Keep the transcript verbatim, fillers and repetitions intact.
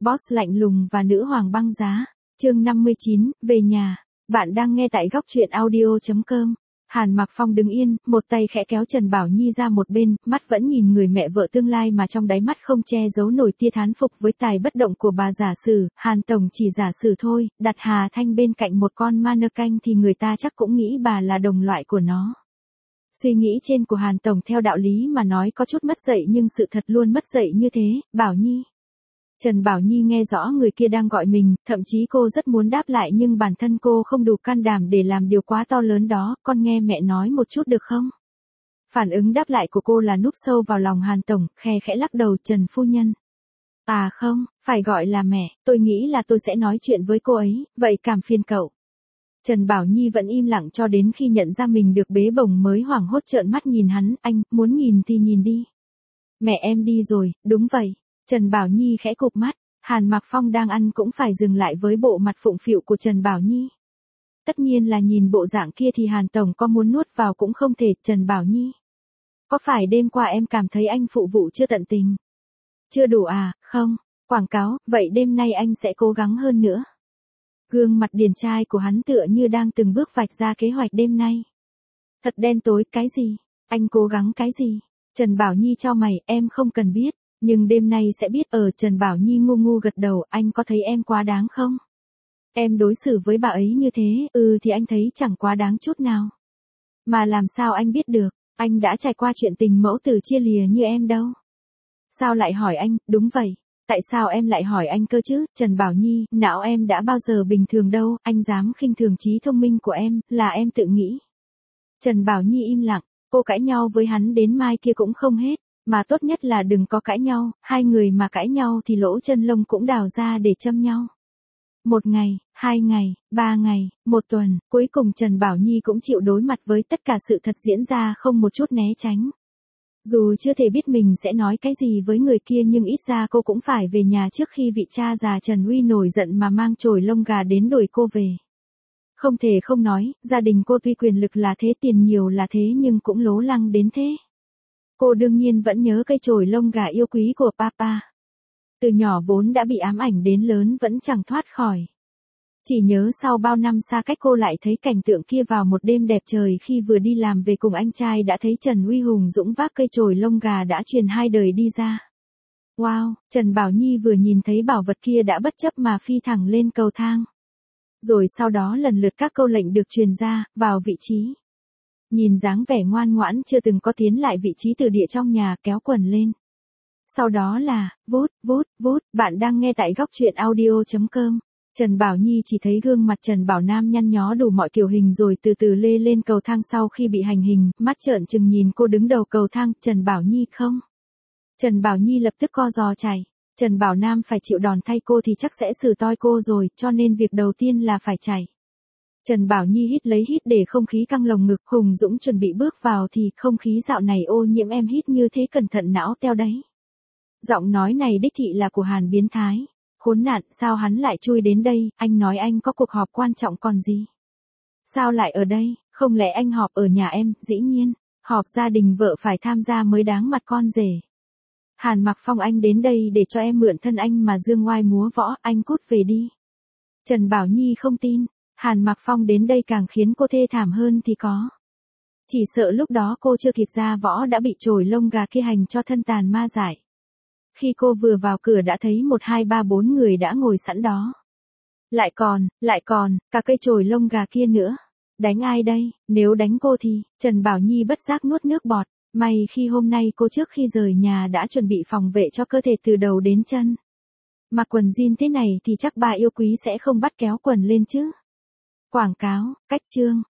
Boss lạnh lùng và nữ hoàng băng giá. Chương năm mươi chín, về nhà. Bạn đang nghe tại góc truyện audio chấm com. Hàn Mặc Phong đứng yên, một tay khẽ kéo Trần Bảo Nhi ra một bên, mắt vẫn nhìn người mẹ vợ tương lai mà trong đáy mắt không che giấu nổi tia thán phục với tài bất động của bà giả sử. Hàn Tổng chỉ giả sử thôi, đặt Hà Thanh bên cạnh một con mannequin thì người ta chắc cũng nghĩ bà là đồng loại của nó. Suy nghĩ trên của Hàn Tổng theo đạo lý mà nói có chút mất dạy nhưng sự thật luôn mất dạy như thế. Bảo Nhi. Trần Bảo Nhi nghe rõ người kia đang gọi mình, thậm chí cô rất muốn đáp lại nhưng bản thân cô không đủ can đảm để làm điều quá to lớn đó. Con nghe mẹ nói một chút được không? Phản ứng đáp lại của cô là núp sâu vào lòng Hàn Tổng, khe khẽ lắc đầu. Trần phu nhân. À không, phải gọi là mẹ, tôi nghĩ là tôi sẽ nói chuyện với cô ấy, vậy cảm phiền cậu. Trần Bảo Nhi vẫn im lặng cho đến khi nhận ra mình được bế bổng mới hoảng hốt trợn mắt nhìn hắn. Anh, muốn nhìn thì nhìn đi. Mẹ em đi rồi, đúng vậy. Trần Bảo Nhi khẽ cụp mắt, Hàn Mặc Phong đang ăn cũng phải dừng lại với bộ mặt phụng phịu của Trần Bảo Nhi. Tất nhiên là nhìn bộ dạng kia thì Hàn Tổng có muốn nuốt vào cũng không thể. Trần Bảo Nhi. Có phải đêm qua em cảm thấy anh phụ vụ chưa tận tình? Chưa đủ à? Không, quảng cáo, vậy đêm nay anh sẽ cố gắng hơn nữa. Gương mặt điển trai của hắn tựa như đang từng bước vạch ra kế hoạch đêm nay. Thật đen tối, cái gì? Anh cố gắng cái gì? Trần Bảo Nhi chau mày, em không cần biết. Nhưng đêm nay sẽ biết. Ở Trần Bảo Nhi ngu ngu gật đầu. Anh có thấy em quá đáng không? Em đối xử với bà ấy như thế. Ừ thì anh thấy chẳng quá đáng chút nào. Mà làm sao anh biết được? Anh đã trải qua chuyện tình mẫu tử chia lìa như em đâu. Sao lại hỏi anh? Đúng vậy. Tại sao em lại hỏi anh cơ chứ? Trần Bảo Nhi, não em đã bao giờ bình thường đâu. Anh dám khinh thường trí thông minh của em. Là em tự nghĩ. Trần Bảo Nhi im lặng. Cô cãi nhau với hắn đến mai kia cũng không hết. Mà tốt nhất là đừng có cãi nhau, hai người mà cãi nhau thì lỗ chân lông cũng đào ra để châm nhau. Một ngày, hai ngày, ba ngày, một tuần, cuối cùng Trần Bảo Nhi cũng chịu đối mặt với tất cả sự thật diễn ra không một chút né tránh. Dù chưa thể biết mình sẽ nói cái gì với người kia nhưng ít ra cô cũng phải về nhà trước khi vị cha già Trần Uy nổi giận mà mang chổi lông gà đến đuổi cô về. Không thể không nói, gia đình cô tuy quyền lực là thế, tiền nhiều là thế nhưng cũng lố lăng đến thế. Cô đương nhiên vẫn nhớ cây chổi lông gà yêu quý của papa. Từ nhỏ vốn đã bị ám ảnh đến lớn vẫn chẳng thoát khỏi. Chỉ nhớ sau bao năm xa cách cô lại thấy cảnh tượng kia vào một đêm đẹp trời khi vừa đi làm về cùng anh trai đã thấy Trần Uy hùng dũng vác cây chổi lông gà đã truyền hai đời đi ra. Wow, Trần Bảo Nhi vừa nhìn thấy bảo vật kia đã bất chấp mà phi thẳng lên cầu thang. Rồi sau đó lần lượt các câu lệnh được truyền ra, vào vị trí. Nhìn dáng vẻ ngoan ngoãn chưa từng có tiến lại vị trí từ địa trong nhà, kéo quần lên. Sau đó là, vút, vút, vút, bạn đang nghe tại góc truyện audio chấm com. Trần Bảo Nhi chỉ thấy gương mặt Trần Bảo Nam nhăn nhó đủ mọi kiểu hình rồi từ từ lê lên cầu thang sau khi bị hành hình, mắt trợn trừng nhìn cô đứng đầu cầu thang. Trần Bảo Nhi không? Trần Bảo Nhi lập tức co giò chạy. Trần Bảo Nam phải chịu đòn thay cô thì chắc sẽ xử toi cô rồi, cho nên việc đầu tiên là phải chạy. Trần Bảo Nhi hít lấy hít để không khí căng lồng ngực, hùng dũng chuẩn bị bước vào thì không khí dạo này ô nhiễm, em hít như thế cẩn thận não teo đấy. Giọng nói này đích thị là của Hàn biến thái. Khốn nạn, sao hắn lại chui đến đây? Anh nói anh có cuộc họp quan trọng còn gì. Sao lại ở đây? Không lẽ anh họp ở nhà em? Dĩ nhiên, họp gia đình vợ phải tham gia mới đáng mặt con rể. Hàn Mặc Phong, anh đến đây để cho em mượn thân anh mà dương oai múa võ, anh cút về đi. Trần Bảo Nhi không tin. Hàn Mặc Phong đến đây càng khiến cô thê thảm hơn thì có. Chỉ sợ lúc đó cô chưa kịp ra võ đã bị chổi lông gà kia hành cho thân tàn ma dại. Khi cô vừa vào cửa đã thấy một hai ba bốn người đã ngồi sẵn đó. Lại còn, lại còn, cả cây chổi lông gà kia nữa. Đánh ai đây? Nếu đánh cô thì, Trần Bảo Nhi bất giác nuốt nước bọt. May khi hôm nay cô trước khi rời nhà đã chuẩn bị phòng vệ cho cơ thể từ đầu đến chân. Mặc quần jean thế này thì chắc bà yêu quý sẽ không bắt kéo quần lên chứ. Quảng cáo, cách chương.